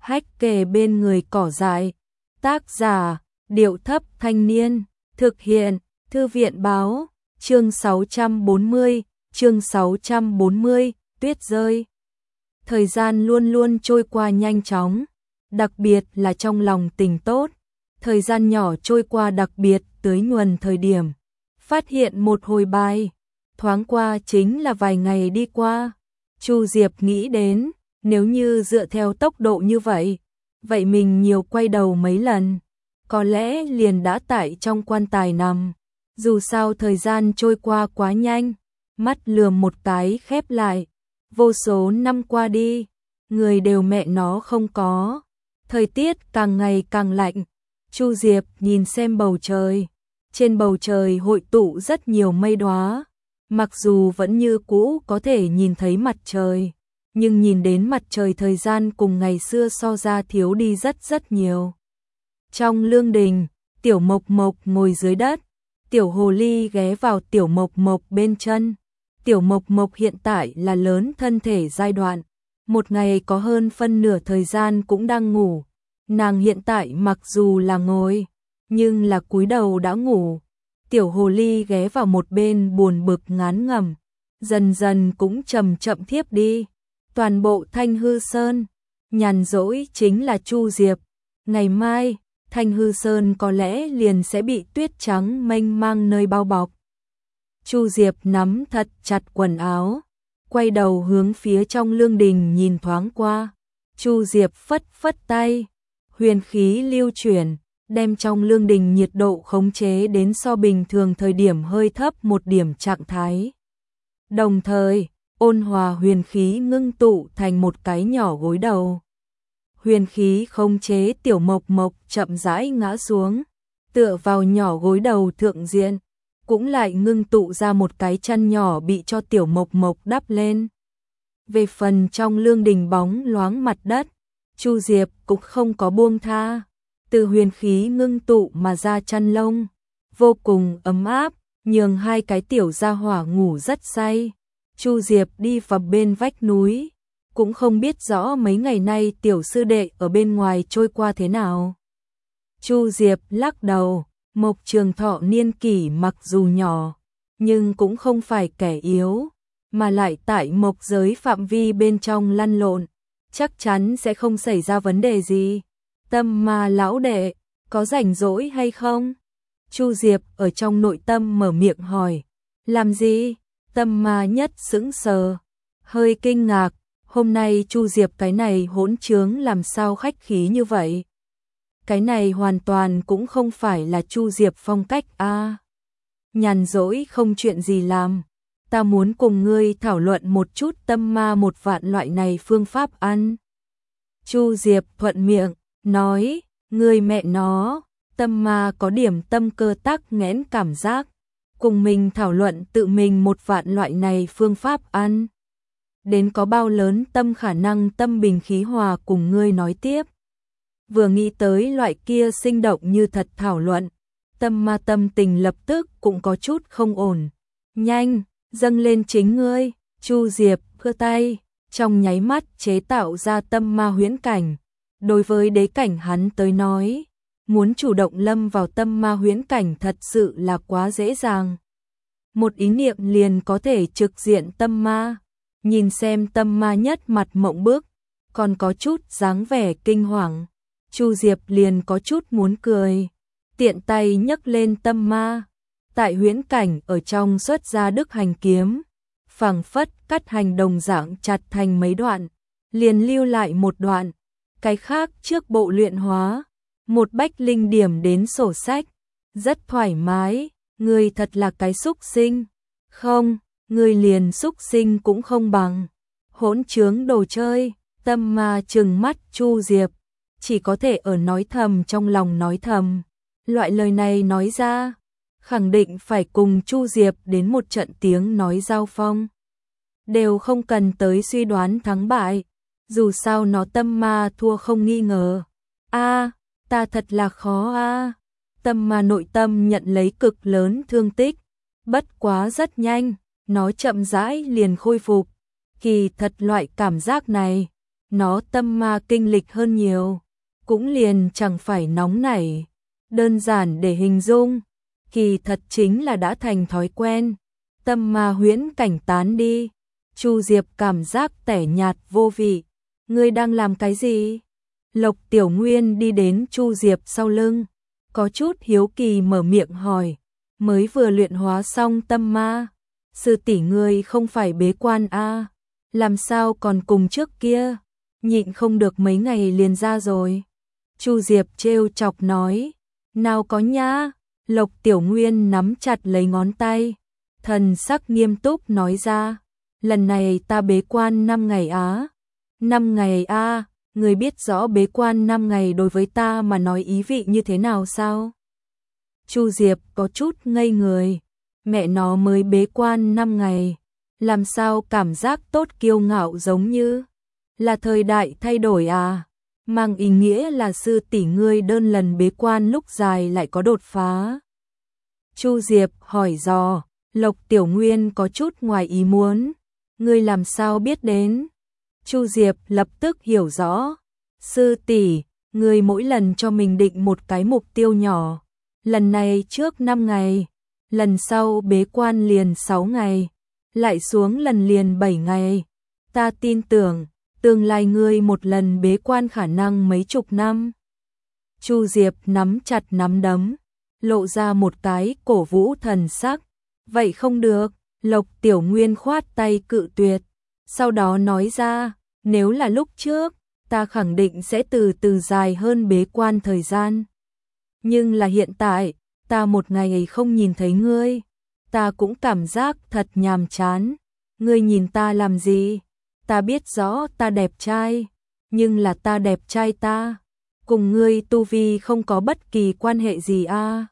hách kề bên người cỏ dại. Tác giả, Điệu Thấp Thanh Niên. Thực hiện, Thư viện Báo. Chương 640, tuyết rơi. Thời gian luôn luôn trôi qua nhanh chóng, đặc biệt là trong lòng tình tốt. Thời gian nhỏ trôi qua đặc biệt tới nhuần thời điểm. Phát hiện một hồi bài, thoáng qua chính là vài ngày đi qua. Chu Diệp nghĩ đến, nếu như dựa theo tốc độ như vậy mình nhiều quay đầu mấy lần, có lẽ liền đã tại trong quan tài nằm. Dù sao thời gian trôi qua quá nhanh, mắt lườm một cái khép lại. Vô số năm qua đi, người đều mẹ nó không có. Thời tiết càng ngày càng lạnh. Chu Diệp nhìn xem bầu trời. Trên bầu trời hội tụ rất nhiều mây đóa. Mặc dù vẫn như cũ có thể nhìn thấy mặt trời, nhưng nhìn đến mặt trời thời gian cùng ngày xưa so ra thiếu đi rất nhiều. Trong lương đình, Tiểu Mộc Mộc ngồi dưới đất. Tiểu hồ ly ghé vào Tiểu Mộc Mộc bên chân. Tiểu Mộc Mộc hiện tại là lớn thân thể giai đoạn. Một ngày có hơn phân nửa thời gian cũng đang ngủ. Nàng hiện tại mặc dù là ngồi, nhưng là cúi đầu đã ngủ. Tiểu hồ ly ghé vào một bên buồn bực ngán ngẩm, dần dần cũng chậm chậm thiếp đi. Toàn bộ Thanh Hư Sơn, nhàn rỗi chính là Chu Diệp. Ngày mai, Thanh Hư Sơn có lẽ liền sẽ bị tuyết trắng mênh mang nơi bao bọc. Chu Diệp nắm thật chặt quần áo, quay đầu hướng phía trong lương đình nhìn thoáng qua. Chu Diệp phất phất tay, huyền khí lưu chuyển, đem trong lương đình nhiệt độ khống chế đến so bình thường thời điểm hơi thấp một điểm trạng thái. Đồng thời, ôn hòa huyền khí ngưng tụ thành một cái nhỏ gối đầu. Huyền khí khống chế Tiểu Mộc Mộc chậm rãi ngã xuống, tựa vào nhỏ gối đầu thượng diện, cũng lại ngưng tụ ra một cái chăn nhỏ bị cho Tiểu Mộc Mộc đắp lên. Về phần trong lương đình bóng loáng mặt đất, Chu Diệp cũng không có buông tha. Từ huyền khí ngưng tụ mà ra chăn lông, vô cùng ấm áp, nhường hai cái tiểu gia hỏa ngủ rất say. Chu Diệp đi vào bên vách núi, cũng không biết rõ mấy ngày nay tiểu sư đệ ở bên ngoài trôi qua thế nào. Chu Diệp lắc đầu, Mộc Trường Thọ niên kỷ mặc dù nhỏ, nhưng cũng không phải kẻ yếu, mà lại tại mộc giới phạm vi bên trong lăn lộn, chắc chắn sẽ không xảy ra vấn đề gì. Tâm Ma lão đệ, có rảnh rỗi hay không? Chu Diệp ở trong nội tâm mở miệng hỏi. Làm gì? Tâm Ma nhất sững sờ, hơi kinh ngạc. Hôm nay Chu Diệp cái này hỗn trướng làm sao khách khí như vậy? Cái này hoàn toàn cũng không phải là Chu Diệp phong cách a. Nhàn rỗi không chuyện gì làm, ta muốn cùng ngươi thảo luận một chút tâm ma một vạn loại này phương pháp ăn. Chu Diệp thuận miệng, nói, ngươi mẹ nó, tâm ma có điểm tâm cơ tắc nghẽn cảm giác, cùng mình thảo luận tự mình một vạn loại này phương pháp ăn. Đến có bao lớn tâm khả năng tâm bình khí hòa cùng ngươi nói tiếp. Vừa nghĩ tới loại kia sinh động như thật thảo luận, tâm ma tâm tình lập tức cũng có chút không ổn. Nhanh, dâng lên chính ngươi. Chu Diệp khơ tay, trong nháy mắt chế tạo ra tâm ma huyễn cảnh. Đối với đế cảnh hắn tới nói, muốn chủ động lâm vào tâm ma huyễn cảnh thật sự là quá dễ dàng. Một ý niệm liền có thể trực diện tâm ma. Nhìn xem tâm ma nhất mặt mộng bức, còn có chút dáng vẻ kinh hoàng. Chu Diệp liền có chút muốn cười, tiện tay nhấc lên tâm ma, tại huyễn cảnh ở trong xuất ra Đức Hành kiếm, phảng phất cắt hành đồng dạng chặt thành mấy đoạn, liền lưu lại một đoạn, cái khác trước bộ luyện hóa, một bách linh điểm đến sổ sách, rất thoải mái. Ngươi thật là cái xúc sinh. Không, ngươi liền xúc sinh cũng không bằng. Hỗn trướng đồ chơi. Tâm ma trừng mắt Chu Diệp, chỉ có thể ở nói thầm trong lòng nói thầm. Loại lời này nói ra, khẳng định phải cùng Chu Diệp đến một trận tiếng nói giao phong. Đều không cần tới suy đoán thắng bại, dù sao nó tâm ma thua không nghi ngờ. A, ta thật là khó a. Tâm ma nội tâm nhận lấy cực lớn thương tích, bất quá rất nhanh, nó chậm rãi liền khôi phục. Kỳ thật loại cảm giác này, nó tâm ma kinh lịch hơn nhiều, cũng liền chẳng phải nóng nảy. Đơn giản để hình dung, kỳ thật chính là đã thành thói quen, tâm ma huyễn cảnh tán đi. Chu Diệp cảm giác tẻ nhạt vô vị. Ngươi đang làm cái gì? Lộc Tiểu Nguyên đi đến Chu Diệp sau lưng, có chút hiếu kỳ mở miệng hỏi, mới vừa luyện hóa xong tâm ma, sư tỷ ngươi không phải bế quan a, làm sao còn cùng trước kia, nhịn không được mấy ngày liền ra rồi. Chu Diệp trêu chọc nói, nào có nhá. Lộc Tiểu Nguyên nắm chặt lấy ngón tay, thần sắc nghiêm túc nói ra, lần này ta bế quan 5 ngày á. 5 ngày a, người biết rõ bế quan 5 ngày đối với ta mà nói ý vị như thế nào sao? Chu Diệp có chút ngây người, mẹ nó mới bế quan 5 ngày, làm sao cảm giác tốt kiêu ngạo giống như là thời đại thay đổi à? Mang ý nghĩa là sư tỷ ngươi đơn lần bế quan lúc dài lại có đột phá. Chu Diệp hỏi dò, Lộc Tiểu Nguyên có chút ngoài ý muốn, ngươi làm sao biết đến? Chu Diệp lập tức hiểu rõ, sư tỷ, ngươi mỗi lần cho mình định một cái mục tiêu nhỏ, lần này trước 5 ngày, lần sau bế quan liền 6 ngày, lại xuống lần liền 7 ngày. Ta tin tưởng, tương lai ngươi một lần bế quan khả năng mấy chục năm. Chu Diệp nắm chặt nắm đấm, lộ ra một cái cổ vũ thần sắc. Vậy không được, Lộc Tiểu Nguyên khoát tay cự tuyệt, sau đó nói ra, nếu là lúc trước, ta khẳng định sẽ từ từ dài hơn bế quan thời gian. Nhưng là hiện tại, ta một ngày không nhìn thấy ngươi, ta cũng cảm giác thật nhàm chán. Ngươi nhìn ta làm gì? Ta biết rõ ta đẹp trai, nhưng là ta đẹp trai ta, cùng ngươi tu vi không có bất kỳ quan hệ gì a.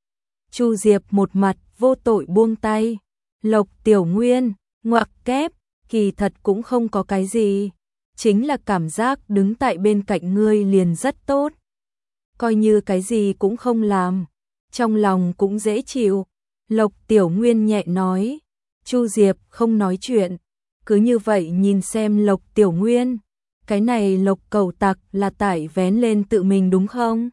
Chu Diệp một mặt vô tội buông tay. Lộc Tiểu Nguyên, ngoặc kép, kỳ thật cũng không có cái gì, chính là cảm giác đứng tại bên cạnh ngươi liền rất tốt. Coi như cái gì cũng không làm, trong lòng cũng dễ chịu. Lộc Tiểu Nguyên nhẹ nói. Chu Diệp không nói chuyện, cứ như vậy nhìn xem Lộc Tiểu Nguyên. Cái này Lộc cầu tặc là tải vén lên tự mình đúng không?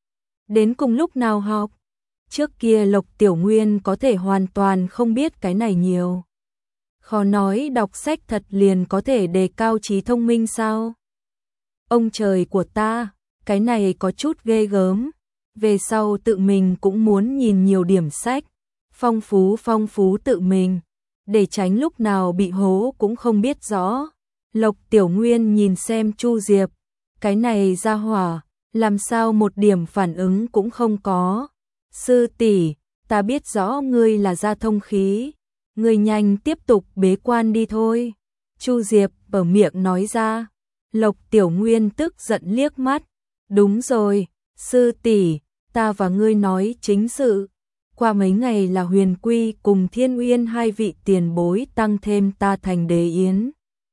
Đến cùng lúc nào học? Trước kia Lộc Tiểu Nguyên có thể hoàn toàn không biết cái này nhiều. Khó nói đọc sách thật liền có thể đề cao trí thông minh sao? Ông trời của ta, cái này có chút ghê gớm. Về sau tự mình cũng muốn nhìn nhiều điểm sách, phong phú tự mình, để tránh lúc nào bị hố cũng không biết rõ. Lộc Tiểu Nguyên nhìn xem Chu Diệp, cái này ra hỏa, làm sao một điểm phản ứng cũng không có. Sư tỷ, ta biết rõ ngươi là gia thông khí, ngươi nhanh tiếp tục bế quan đi thôi. Chu Diệp ở miệng nói ra. Lộc Tiểu Nguyên tức giận liếc mắt. Đúng rồi, sư tỷ, ta và ngươi nói chính sự. Qua mấy ngày là Huyền Quy cùng Thiên Uyên hai vị tiền bối tăng thêm ta thành đế yến.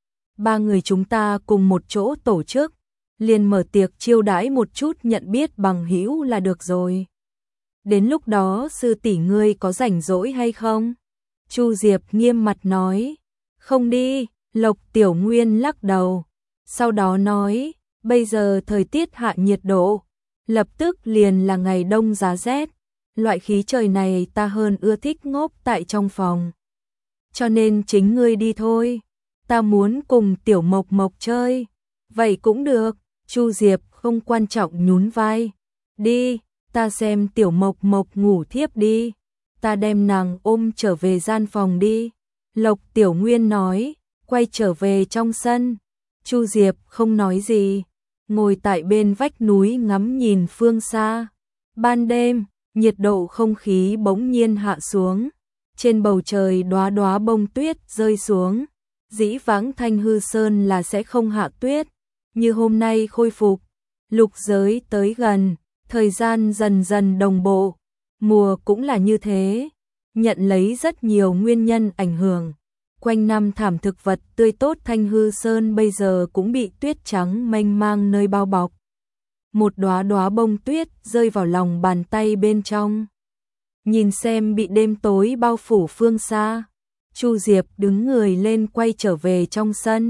3 người chúng ta cùng một chỗ tổ chức, liền mở tiệc chiêu đãi một chút nhận biết bằng hữu là được rồi. Đến lúc đó sư tỷ ngươi có rảnh rỗi hay không? Chu Diệp nghiêm mặt nói. Không đi. Lộc Tiểu Nguyên lắc đầu. Sau đó nói, bây giờ thời tiết hạ nhiệt độ, lập tức liền là ngày đông giá rét. Loại khí trời này ta hơn ưa thích ngốc tại trong phòng. Cho nên chính ngươi đi thôi. Ta muốn cùng Tiểu Mộc Mộc chơi. Vậy cũng được. Chu Diệp không quan trọng nhún vai. Đi, ta xem Tiểu Mộc Mộc ngủ thiếp đi. Ta đem nàng ôm trở về gian phòng đi. Lộc Tiểu Nguyên nói, quay trở về trong sân. Chu Diệp không nói gì, ngồi tại bên vách núi ngắm nhìn phương xa. Ban đêm, nhiệt độ không khí bỗng nhiên hạ xuống. Trên bầu trời đóa đóa bông tuyết rơi xuống. Dĩ vãng Thanh Hư Sơn là sẽ không hạ tuyết, như hôm nay khôi phục. Lục giới tới gần, thời gian dần dần đồng bộ. Mùa cũng là như thế, nhận lấy rất nhiều nguyên nhân ảnh hưởng. Quanh năm thảm thực vật tươi tốt Thanh Hư Sơn bây giờ cũng bị tuyết trắng mênh mang nơi bao bọc. Một đóa đóa bông tuyết rơi vào lòng bàn tay bên trong. Nhìn xem bị đêm tối bao phủ phương xa, Chu Diệp đứng người lên quay trở về trong sân.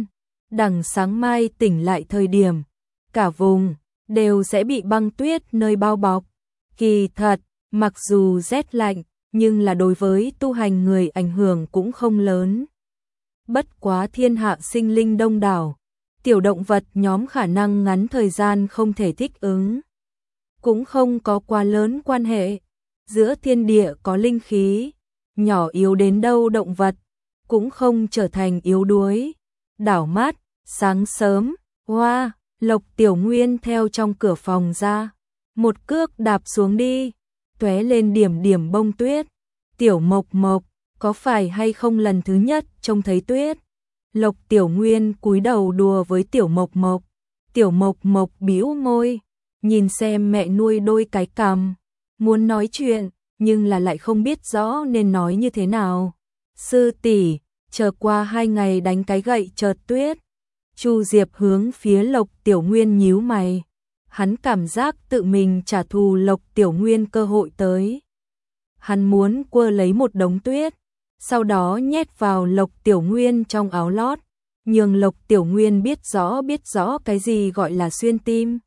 đằng sáng mai tỉnh lại thời điểm, cả vùng đều sẽ bị băng tuyết nơi bao bọc. Kỳ thật, mặc dù rét lạnh, nhưng là đối với tu hành người ảnh hưởng cũng không lớn. Bất quá thiên hạ sinh linh đông đảo, tiểu động vật nhóm khả năng ngắn thời gian không thể thích ứng, cũng không có quá lớn quan hệ. Giữa thiên địa có linh khí, nhỏ yếu đến đâu động vật cũng không trở thành yếu đuối. Đảo mắt, sáng sớm, hoa, Lộc Tiểu Nguyên theo trong cửa phòng ra, một cước đạp xuống đi, tóe lên điểm điểm bông tuyết. Tiểu Mộc Mộc, có phải hay không lần thứ nhất trông thấy tuyết? Lộc Tiểu Nguyên cúi đầu đùa với Tiểu Mộc Mộc. Tiểu Mộc Mộc bĩu môi, nhìn xem mẹ nuôi đôi cái cằm, muốn nói chuyện, nhưng là lại không biết rõ nên nói như thế nào. Sư tỷ, chờ qua 2 ngày đánh cái gậy chợt tuyết. Chu Diệp hướng phía Lộc Tiểu Nguyên nhíu mày. Hắn cảm giác tự mình trả thù Lộc Tiểu Nguyên cơ hội tới. Hắn muốn quơ lấy một đống tuyết, sau đó nhét vào Lộc Tiểu Nguyên trong áo lót, nhường Lộc Tiểu Nguyên biết rõ cái gì gọi là xuyên tim.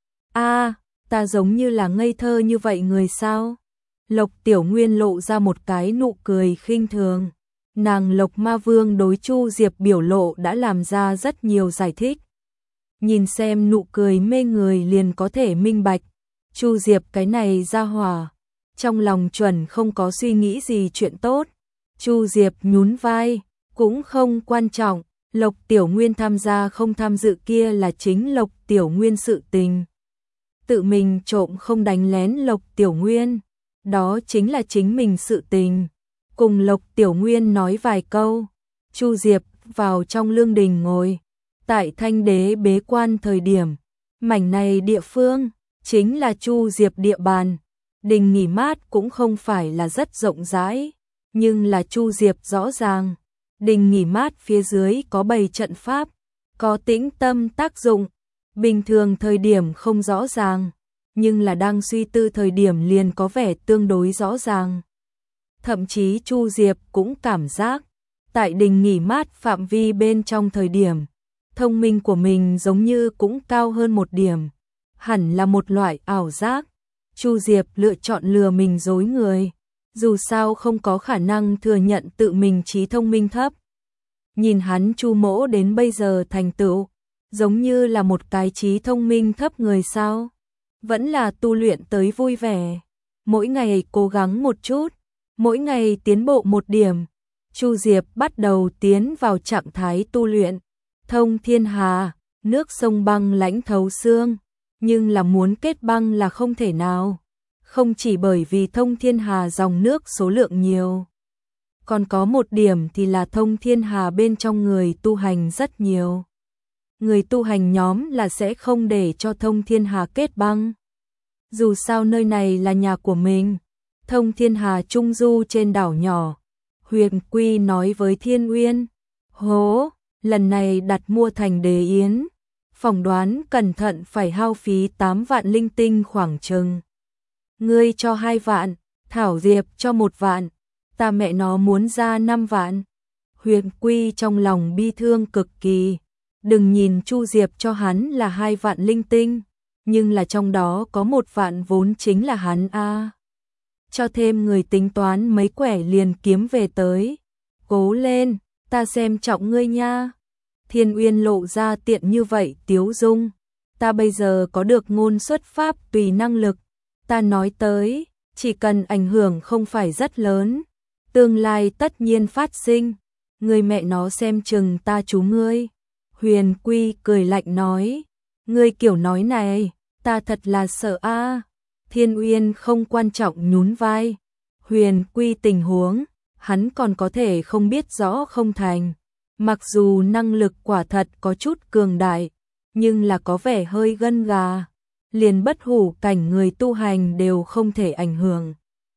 A, ta giống như là ngây thơ như vậy người sao? Lộc Tiểu Nguyên lộ ra một cái nụ cười khinh thường. Nàng Lộc Ma Vương đối Chu Diệp biểu lộ đã làm ra rất nhiều giải thích. Nhìn xem nụ cười mê người liền có thể minh bạch. Chu Diệp cái này ra hỏa, trong lòng chuẩn không có suy nghĩ gì chuyện tốt. Chu Diệp nhún vai, cũng không quan trọng. Lộc Tiểu Nguyên tham gia không tham dự kia là chính Lộc Tiểu Nguyên sự tình. Tự mình trộm không đánh lén Lộc Tiểu Nguyên, đó chính là chính mình sự tình. Cùng Lộc Tiểu Nguyên nói vài câu, Chu Diệp vào trong lương đình ngồi. Tại Thanh Đế bế quan thời điểm, mảnh này địa phương chính là Chu Diệp địa bàn. Đình nghỉ mát cũng không phải là rất rộng rãi, nhưng là Chu Diệp rõ ràng. Đình nghỉ mát phía dưới có bày trận pháp, có tĩnh tâm tác dụng. Bình thường thời điểm không rõ ràng, nhưng là đang suy tư thời điểm liền có vẻ tương đối rõ ràng. Thậm chí Chu Diệp cũng cảm giác, tại đình nghỉ mát phạm vi bên trong thời điểm, thông minh của mình giống như cũng cao hơn một điểm. Hẳn là một loại ảo giác. Chu Diệp lựa chọn lừa mình dối người, dù sao không có khả năng thừa nhận tự mình trí thông minh thấp. Nhìn hắn Chu Mỗ đến bây giờ thành tựu, giống như là một cái trí thông minh thấp người sao. Vẫn là tu luyện tới vui vẻ, mỗi ngày cố gắng một chút, mỗi ngày tiến bộ một điểm. Chu Diệp bắt đầu tiến vào trạng thái tu luyện. Thông thiên hà, nước sông băng lãnh thấu xương, nhưng là muốn kết băng là không thể nào. Không chỉ bởi vì thông thiên hà dòng nước số lượng nhiều, còn có một điểm thì là thông thiên hà bên trong người tu hành rất nhiều. Người tu hành nhóm là sẽ không để cho thông thiên hà kết băng. Dù sao nơi này là nhà của mình. Thông thiên hà trung du trên đảo nhỏ. Huyền Quy nói với Thiên Uyên, hố, lần này đặt mua thành Đế Yến, phỏng đoán cẩn thận phải hao phí 8 vạn linh tinh khoảng chừng. Ngươi cho 2 vạn, Thảo Diệp cho 1 vạn, ta mẹ nó muốn ra 5 vạn. Huyền Quy trong lòng bi thương cực kỳ. Đừng nhìn Chu Diệp cho hắn là 2 vạn linh tinh, nhưng là trong đó có 1 vạn vốn chính là hắn a. Cho thêm người tính toán mấy quẻ liền kiếm về tới. Cố lên, ta xem trọng ngươi nha. Thiên Uyên lộ ra tiện như vậy tiếu dung. Ta bây giờ có được ngôn xuất pháp tùy năng lực. Ta nói tới, chỉ cần ảnh hưởng không phải rất lớn, tương lai tất nhiên phát sinh. Người mẹ nó xem chừng ta chú ngươi. Huyền Quy cười lạnh nói, ngươi kiểu nói này, ta thật là sợ a. Thiên Uyên không quan trọng nhún vai. Huyền Quy tình huống, hắn còn có thể không biết rõ không thành. Mặc dù năng lực quả thật có chút cường đại, nhưng là có vẻ hơi gân gà. Liền bất hủ cảnh người tu hành đều không thể ảnh hưởng.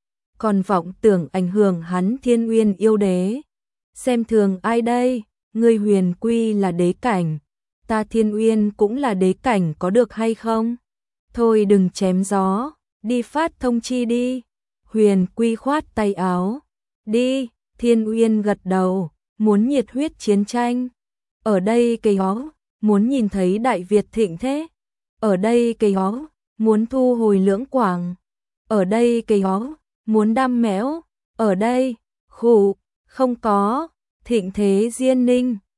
Còn vọng tưởng ảnh hưởng hắn Thiên Uyên yêu đế. Xem thường ai đây? Ngươi Huyền Quy là đế cảnh, ta Thiên Uyên cũng là đế cảnh có được hay không? Thôi đừng chém gió, đi phát thông chi đi. Huyền Quy khoát tay áo. Đi, Thiên Uyên gật đầu, muốn nhiệt huyết chiến tranh. ở đây cây ó, muốn nhìn thấy Đại Việt thịnh thế, ở đây cây ó, muốn thu hồi Lưỡng Quảng, ở đây cây ó, muốn đam mẽo, ở đây, khụ, không có, thịnh thế Diên Ninh.